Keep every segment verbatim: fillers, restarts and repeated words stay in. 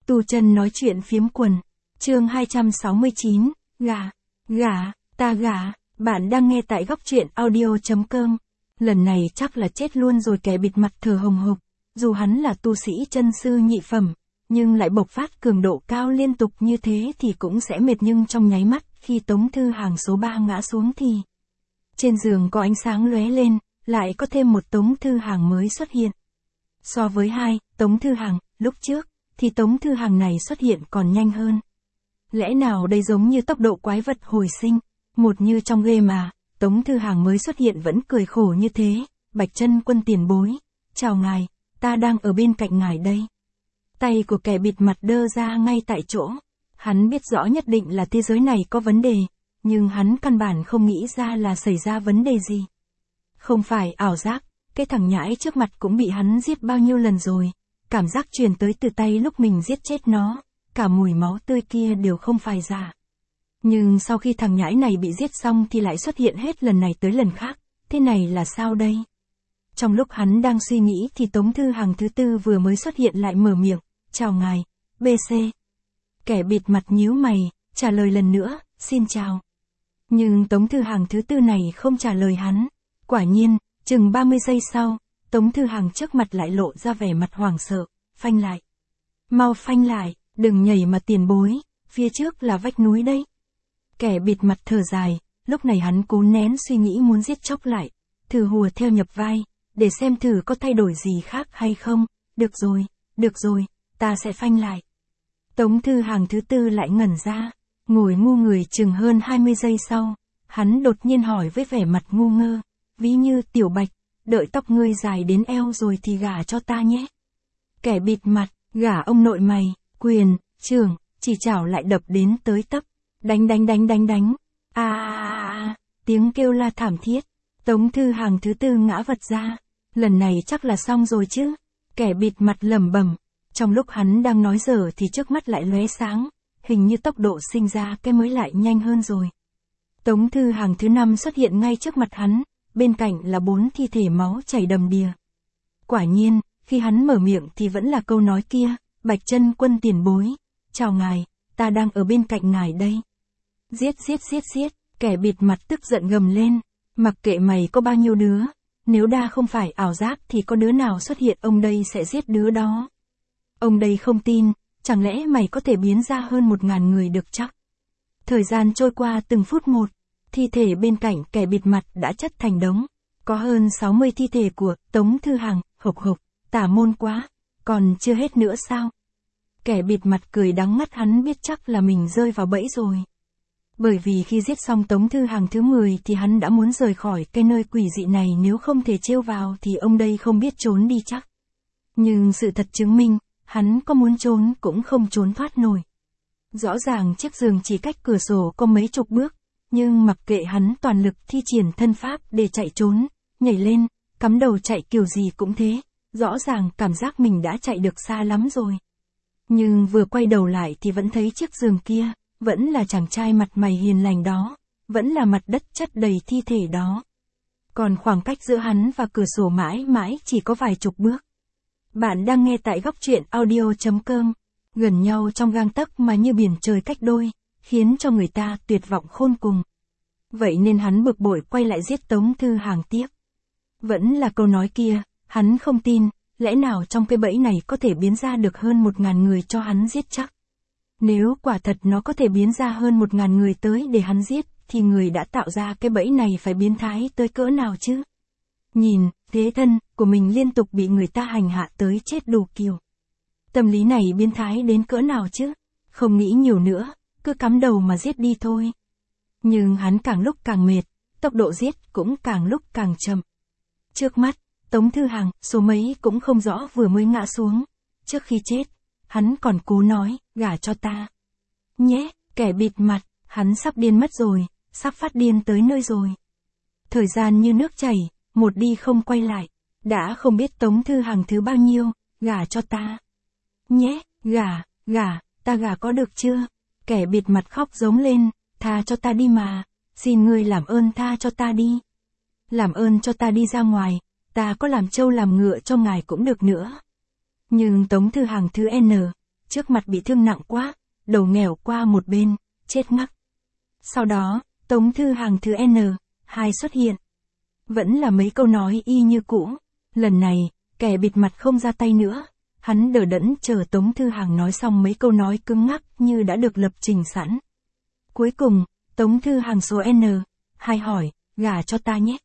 Tu Chân nói chuyện phiếm quần. Chương hai trăm sáu mươi chín, gả, gả, ta gả, bạn đang nghe tại góc truyện audio chấm com. Lần này chắc là chết luôn rồi, kẻ bịt mặt thở hồng hộc. Dù hắn là tu sĩ chân sư nhị phẩm, nhưng lại bộc phát cường độ cao liên tục như thế thì cũng sẽ mệt, nhưng trong nháy mắt khi Tống Thư Hàng số ba ngã xuống thì trên giường có ánh sáng lóe lên, lại có thêm một Tống Thư Hàng mới xuất hiện. So với hai Tống Thư Hàng lúc trước, thì Tống Thư Hàng này xuất hiện còn nhanh hơn. Lẽ nào đây giống như tốc độ quái vật hồi sinh, một như trong game mà, Tống Thư Hàng mới xuất hiện vẫn cười khổ như thế. Bạch Chân Quân tiền bối, chào ngài, ta đang ở bên cạnh ngài đây. Tay của kẻ bịt mặt đơ ra ngay tại chỗ. Hắn biết rõ nhất định là thế giới này có vấn đề, nhưng hắn căn bản không nghĩ ra là xảy ra vấn đề gì. Không phải ảo giác, cái thằng nhãi trước mặt cũng bị hắn giết bao nhiêu lần rồi. Cảm giác truyền tới từ tay lúc mình giết chết nó, cả mùi máu tươi kia đều không phải giả. Nhưng sau khi thằng nhãi này bị giết xong thì lại xuất hiện hết lần này tới lần khác, thế này là sao đây? Trong lúc hắn đang suy nghĩ thì Tống Thư Hàng thứ tư vừa mới xuất hiện lại mở miệng, chào ngài, bê xê. Kẻ bịt mặt nhíu mày, trả lời lần nữa, xin chào. Nhưng Tống Thư Hàng thứ tư này không trả lời hắn. Quả nhiên, chừng ba mươi giây sau, Tống Thư Hàng trước mặt lại lộ ra vẻ mặt hoảng sợ, phanh lại. Mau phanh lại, đừng nhảy mà tiền bối, phía trước là vách núi đây. Kẻ bịt mặt thở dài, lúc này hắn cố nén suy nghĩ muốn giết chóc lại, thử hùa theo nhập vai, để xem thử có thay đổi gì khác hay không. Được rồi, được rồi, ta sẽ phanh lại. Tống Thư Hàng thứ tư lại ngẩn ra, ngồi ngu người chừng hơn hai mươi giây sau, hắn đột nhiên hỏi với vẻ mặt ngu ngơ, ví như Tiểu Bạch, đợi tóc ngươi dài đến eo rồi thì gả cho ta nhé. Kẻ bịt mặt, gả ông nội mày, quyền, trưởng, chỉ chảo lại đập đến tới tấp, đánh đánh đánh đánh đánh, a a a, tiếng kêu la thảm thiết. Tống Thư Hàng thứ tư ngã vật ra, lần này chắc là xong rồi chứ. Kẻ bịt mặt lẩm bẩm, trong lúc hắn đang nói dở thì trước mắt lại lóe sáng, hình như tốc độ sinh ra cái mới lại nhanh hơn rồi. Tống Thư Hàng thứ năm xuất hiện ngay trước mặt hắn, bên cạnh là bốn thi thể máu chảy đầm đìa. Quả nhiên, khi hắn mở miệng thì vẫn là câu nói kia, Bạch Chân Quân tiền bối, chào ngài, ta đang ở bên cạnh ngài đây. Giết giết giết giết, kẻ bịt mặt tức giận gầm lên, mặc kệ mày có bao nhiêu đứa, nếu đa không phải ảo giác thì có đứa nào xuất hiện ông đây sẽ giết đứa đó. Ông đây không tin, chẳng lẽ mày có thể biến ra hơn một ngàn người được chắc? Thời gian trôi qua từng phút một, thi thể bên cạnh kẻ bịt mặt đã chất thành đống. Có hơn sáu mươi thi thể của Tống Thư Hàng, hộc hộc, tả môn quá, còn chưa hết nữa sao? Kẻ bịt mặt cười đắng mắt, hắn biết chắc là mình rơi vào bẫy rồi. Bởi vì khi giết xong Tống Thư Hàng thứ mười thì hắn đã muốn rời khỏi cái nơi quỷ dị này, nếu không thể trêu vào thì ông đây không biết trốn đi chắc. Nhưng sự thật chứng minh, hắn có muốn trốn cũng không trốn thoát nổi. Rõ ràng chiếc giường chỉ cách cửa sổ có mấy chục bước, nhưng mặc kệ hắn toàn lực thi triển thân pháp để chạy trốn, nhảy lên, cắm đầu chạy kiểu gì cũng thế, rõ ràng cảm giác mình đã chạy được xa lắm rồi. Nhưng vừa quay đầu lại thì vẫn thấy chiếc giường kia, vẫn là chàng trai mặt mày hiền lành đó, vẫn là mặt đất chất đầy thi thể đó. Còn khoảng cách giữa hắn và cửa sổ mãi mãi chỉ có vài chục bước. Bạn đang nghe tại góc truyện audio chấm com, gần nhau trong gang tấc mà như biển trời cách đôi, khiến cho người ta tuyệt vọng khôn cùng. Vậy nên hắn bực bội quay lại giết Tống Thư Hàng tiếp. Vẫn là câu nói kia, hắn không tin, lẽ nào trong cái bẫy này có thể biến ra được hơn một ngàn người cho hắn giết chắc? Nếu quả thật nó có thể biến ra hơn một ngàn người tới để hắn giết, thì người đã tạo ra cái bẫy này phải biến thái tới cỡ nào chứ? Nhìn, thế thân của mình liên tục bị người ta hành hạ tới chết đủ kiểu. Tâm lý này biến thái đến cỡ nào chứ? Không nghĩ nhiều nữa, cứ cắm đầu mà giết đi thôi. Nhưng hắn càng lúc càng mệt, tốc độ giết cũng càng lúc càng chậm. Trước mắt, Tống Thư Hàng, số mấy cũng không rõ vừa mới ngã xuống. Trước khi chết, hắn còn cố nói, gả cho ta. Nhé, kẻ bịt mặt, hắn sắp điên mất rồi, sắp phát điên tới nơi rồi. Thời gian như nước chảy, một đi không quay lại. Đã không biết Tống Thư Hàng thứ bao nhiêu, gả cho ta. Nhé, gả, gả, ta gả có được chưa? Kẻ bịt mặt khóc giống lên, tha cho ta đi mà, xin ngươi làm ơn tha cho ta đi. Làm ơn cho ta đi ra ngoài, ta có làm trâu làm ngựa cho ngài cũng được nữa. Nhưng Tống Thư Hàng thứ N, trước mặt bị thương nặng quá, đầu nghèo qua một bên, chết ngắc. Sau đó, Tống Thư Hàng thứ N hai xuất hiện. Vẫn là mấy câu nói y như cũ, lần này, kẻ bịt mặt không ra tay nữa, hắn đờ đẫn chờ Tống Thư Hàng nói xong mấy câu nói cứng ngắc như đã được lập trình sẵn. Cuối cùng, Tống Thư Hàng số N hai hỏi, gả cho ta nhé.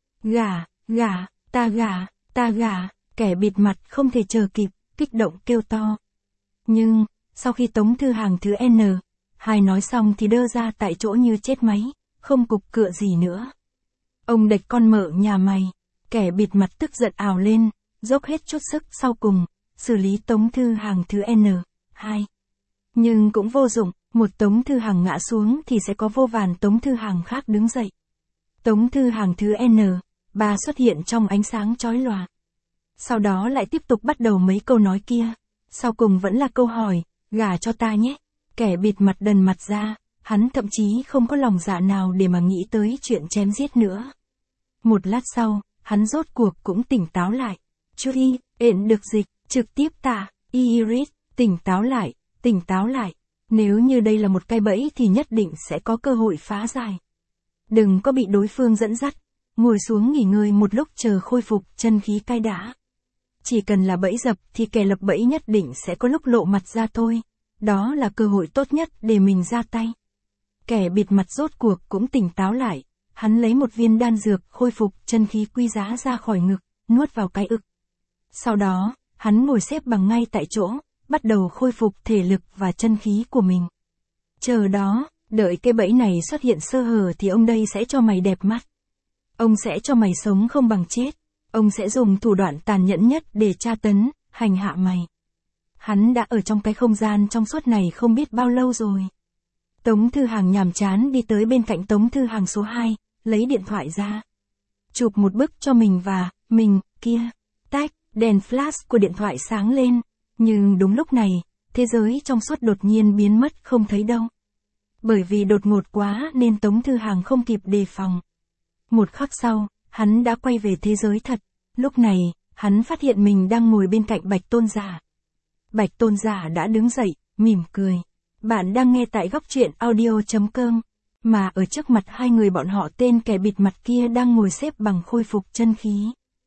Gả, gả, ta gả, ta gả, kẻ bịt mặt không thể chờ kịp, kích động kêu to. Nhưng, sau khi Tống Thư Hàng thứ N hai nói xong thì đơ ra tại chỗ như chết máy, không cục cựa gì nữa. Ông đệch con mợ nhà mày, kẻ bịt mặt tức giận ào lên, dốc hết chút sức sau cùng, xử lý Tống Thư Hàng thứ N hai. Nhưng cũng vô dụng, một Tống Thư Hàng ngã xuống thì sẽ có vô vàn Tống Thư Hàng khác đứng dậy. Tống Thư Hàng thứ N ba xuất hiện trong ánh sáng chói lòa. Sau đó lại tiếp tục bắt đầu mấy câu nói kia. Sau cùng vẫn là câu hỏi, gả cho ta nhé. Kẻ bịt mặt đần mặt ra, hắn thậm chí không có lòng dạ nào để mà nghĩ tới chuyện chém giết nữa. Một lát sau, hắn rốt cuộc cũng tỉnh táo lại. Chú y, ện được dịch, trực tiếp tả, Iris, tỉnh táo lại, tỉnh táo lại. Nếu như đây là một cái bẫy thì nhất định sẽ có cơ hội phá giải. Đừng có bị đối phương dẫn dắt, ngồi xuống nghỉ ngơi một lúc chờ khôi phục chân khí cai đã. Chỉ cần là bẫy dập thì kẻ lập bẫy nhất định sẽ có lúc lộ mặt ra thôi. Đó là cơ hội tốt nhất để mình ra tay. Kẻ bịt mặt rốt cuộc cũng tỉnh táo lại, hắn lấy một viên đan dược khôi phục chân khí quý giá ra khỏi ngực, nuốt vào cái ực. Sau đó, hắn ngồi xếp bằng ngay tại chỗ, bắt đầu khôi phục thể lực và chân khí của mình. Chờ đó, đợi cái bẫy này xuất hiện sơ hở thì ông đây sẽ cho mày đẹp mắt. Ông sẽ cho mày sống không bằng chết. Ông sẽ dùng thủ đoạn tàn nhẫn nhất để tra tấn, hành hạ mày. Hắn đã ở trong cái không gian trong suốt này không biết bao lâu rồi. Tống Thư Hàng nhàm chán đi tới bên cạnh Tống Thư Hàng số hai, lấy điện thoại ra. Chụp một bức cho mình và, mình, kia. Tách, đèn flash của điện thoại sáng lên. Nhưng đúng lúc này, thế giới trong suốt đột nhiên biến mất không thấy đâu. Bởi vì đột ngột quá nên Tống Thư Hàng không kịp đề phòng. Một khắc sau, hắn đã quay về thế giới thật. Lúc này, hắn phát hiện mình đang ngồi bên cạnh Bạch Tôn Giả. Bạch Tôn Giả đã đứng dậy, mỉm cười. Bạn đang nghe tại góc truyện audio chấm com. Mà ở trước mặt hai người bọn họ tên kẻ bịt mặt kia đang ngồi xếp bằng khôi phục chân khí.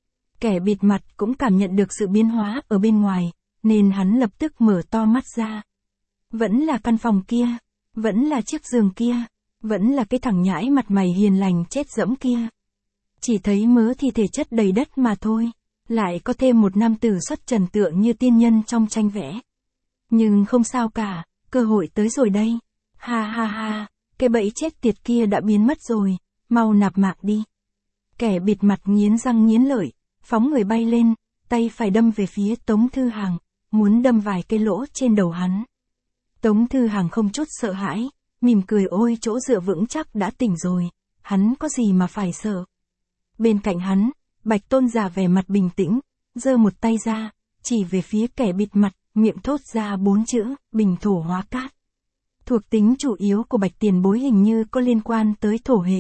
Kẻ bịt mặt cũng cảm nhận được sự biến hóa ở bên ngoài, nên hắn lập tức mở to mắt ra. Vẫn là căn phòng kia, vẫn là chiếc giường kia, vẫn là cái thằng nhãi mặt mày hiền lành chết dẫm kia. Chỉ thấy mớ thi thể chất đầy đất mà thôi, lại có thêm một nam tử xuất trần tượng như tiên nhân trong tranh vẽ. Nhưng không sao cả, cơ hội tới rồi đây. Ha ha ha, cái bẫy chết tiệt kia đã biến mất rồi, mau nạp mạng đi. Kẻ bịt mặt nghiến răng nghiến lợi, phóng người bay lên, tay phải đâm về phía Tống Thư Hàng, muốn đâm vài cái lỗ trên đầu hắn. Tống Thư Hàng không chút sợ hãi, mỉm cười ôi chỗ dựa vững chắc đã tỉnh rồi, hắn có gì mà phải sợ. Bên cạnh hắn, Bạch Tôn Giả vẻ mặt bình tĩnh, giơ một tay ra, chỉ về phía kẻ bịt mặt, miệng thốt ra bốn chữ, bình thổ hóa cát. Thuộc tính chủ yếu của Bạch Tiền Bối hình như có liên quan tới thổ hệ.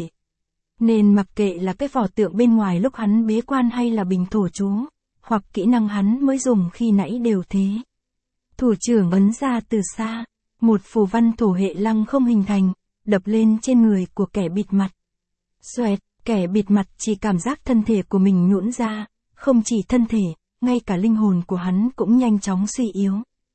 Nên mặc kệ là cái vỏ tượng bên ngoài lúc hắn bế quan hay là bình thổ chú, hoặc kỹ năng hắn mới dùng khi nãy đều thế. Thủ trưởng ấn ra từ xa, một phù văn thổ hệ lăng không hình thành, đập lên trên người của kẻ bịt mặt. Xoẹt, kẻ bịt mặt chỉ cảm giác thân thể của mình nhũn ra, không chỉ thân thể, ngay cả linh hồn của hắn cũng nhanh chóng suy yếu.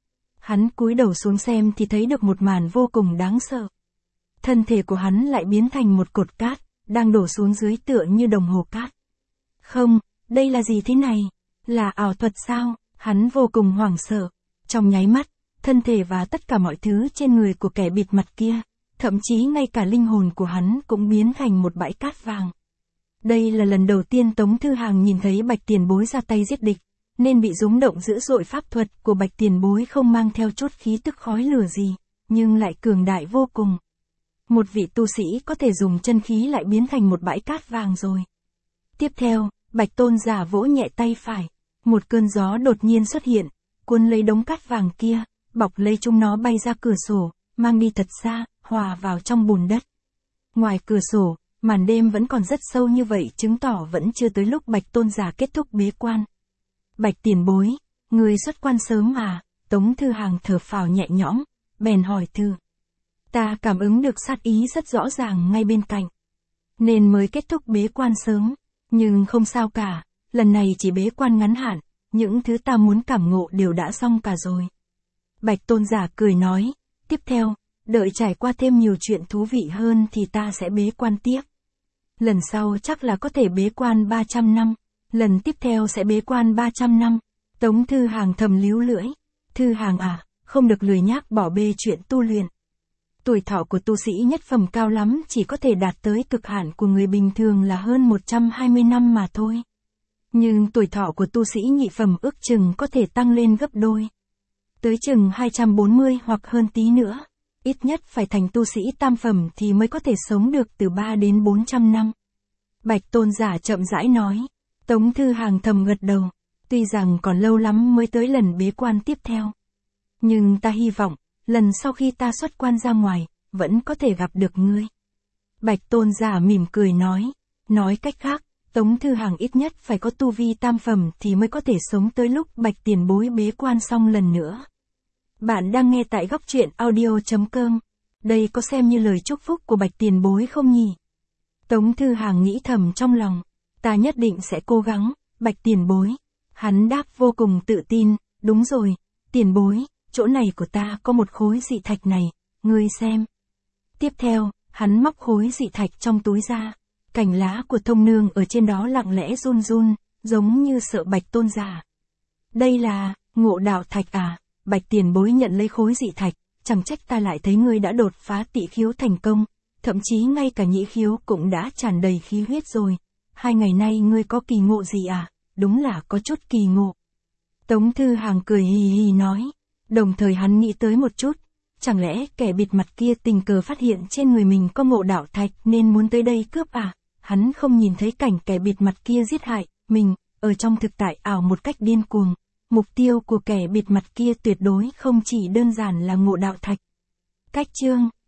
Hắn cúi đầu xuống xem thì thấy được một màn vô cùng đáng sợ. Thân thể của hắn lại biến thành một cột cát, đang đổ xuống dưới tựa như đồng hồ cát. Không, đây là gì thế này? Là ảo thuật sao? Hắn vô cùng hoảng sợ. Trong nháy mắt, thân thể và tất cả mọi thứ trên người của kẻ bịt mặt kia, thậm chí ngay cả linh hồn của hắn cũng biến thành một bãi cát vàng. Đây là lần đầu tiên Tống Thư Hàng nhìn thấy Bạch Tiền Bối ra tay giết địch, nên bị rúng động dữ dội. Pháp thuật của Bạch Tiền Bối không mang theo chút khí tức khói lửa gì, nhưng lại cường đại vô cùng. Một vị tu sĩ có thể dùng chân khí lại biến thành một bãi cát vàng rồi. Tiếp theo, Bạch Tôn Giả vỗ nhẹ tay phải, một cơn gió đột nhiên xuất hiện, cuốn lấy đống cát vàng kia, bọc lấy chúng nó bay ra cửa sổ, mang đi thật xa, hòa vào trong bùn đất. Ngoài cửa sổ, màn đêm vẫn còn rất sâu như vậy, chứng tỏ vẫn chưa tới lúc Bạch Tôn Giả kết thúc bế quan. Bạch Tiền Bối, người xuất quan sớm à? Tống Thư Hàng thở phào nhẹ nhõm, bèn hỏi Thư. Ta cảm ứng được sát ý rất rõ ràng ngay bên cạnh. Nên mới kết thúc bế quan sớm, nhưng không sao cả, lần này chỉ bế quan ngắn hạn, những thứ ta muốn cảm ngộ đều đã xong cả rồi. Bạch Tôn giả cười nói, tiếp theo, đợi trải qua thêm nhiều chuyện thú vị hơn thì ta sẽ bế quan tiếp. Lần sau chắc là có thể bế quan ba trăm năm, lần tiếp theo sẽ bế quan ba trăm năm. Tống Thư Hàng thầm líu lưỡi, Thư Hàng à, không được lười nhác bỏ bê chuyện tu luyện. Tuổi thọ của tu sĩ nhất phẩm cao lắm chỉ có thể đạt tới cực hạn của người bình thường là hơn một trăm hai mươi năm mà thôi. Nhưng tuổi thọ của tu sĩ nhị phẩm ước chừng có thể tăng lên gấp đôi. Tới chừng hai trăm bốn mươi hoặc hơn tí nữa. Ít nhất phải thành tu sĩ tam phẩm thì mới có thể sống được từ ba đến bốn trăm năm. Bạch Tôn giả chậm rãi nói. Tống Thư Hàng thầm gật đầu. Tuy rằng còn lâu lắm mới tới lần bế quan tiếp theo. Nhưng ta hy vọng, lần sau khi ta xuất quan ra ngoài, vẫn có thể gặp được ngươi. Bạch Tôn giả mỉm cười nói. Nói cách khác, Tống Thư Hàng ít nhất phải có tu vi tam phẩm thì mới có thể sống tới lúc Bạch tiền bối bế quan xong lần nữa. Bạn đang nghe tại góc truyện audio chấm com. Đây có xem như lời chúc phúc của Bạch tiền bối không nhỉ? Tống Thư Hàng nghĩ thầm trong lòng. Ta nhất định sẽ cố gắng, Bạch tiền bối. Hắn đáp vô cùng tự tin, đúng rồi, tiền bối, chỗ này của ta có một khối dị thạch này, ngươi xem. Tiếp theo, hắn móc khối dị thạch trong túi ra. Cành lá của thông nương ở trên đó lặng lẽ run run, giống như sợ Bạch Tôn giả. Đây là, ngộ đạo thạch à? Bạch tiền bối nhận lấy khối dị thạch, chẳng trách ta lại thấy ngươi đã đột phá tị khiếu thành công, thậm chí ngay cả nhĩ khiếu cũng đã tràn đầy khí huyết rồi. Hai ngày nay ngươi có kỳ ngộ gì à? Đúng là có chút kỳ ngộ. Tống Thư Hàng cười hì hì nói, đồng thời hắn nghĩ tới một chút, chẳng lẽ kẻ bịt mặt kia tình cờ phát hiện trên người mình có ngộ đạo thạch nên muốn tới đây cướp à? Hắn không nhìn thấy cảnh kẻ bịt mặt kia giết hại mình, ở trong thực tại ảo một cách điên cuồng. Mục tiêu của kẻ bịt mặt kia tuyệt đối không chỉ đơn giản là ngộ đạo thạch. Cách chương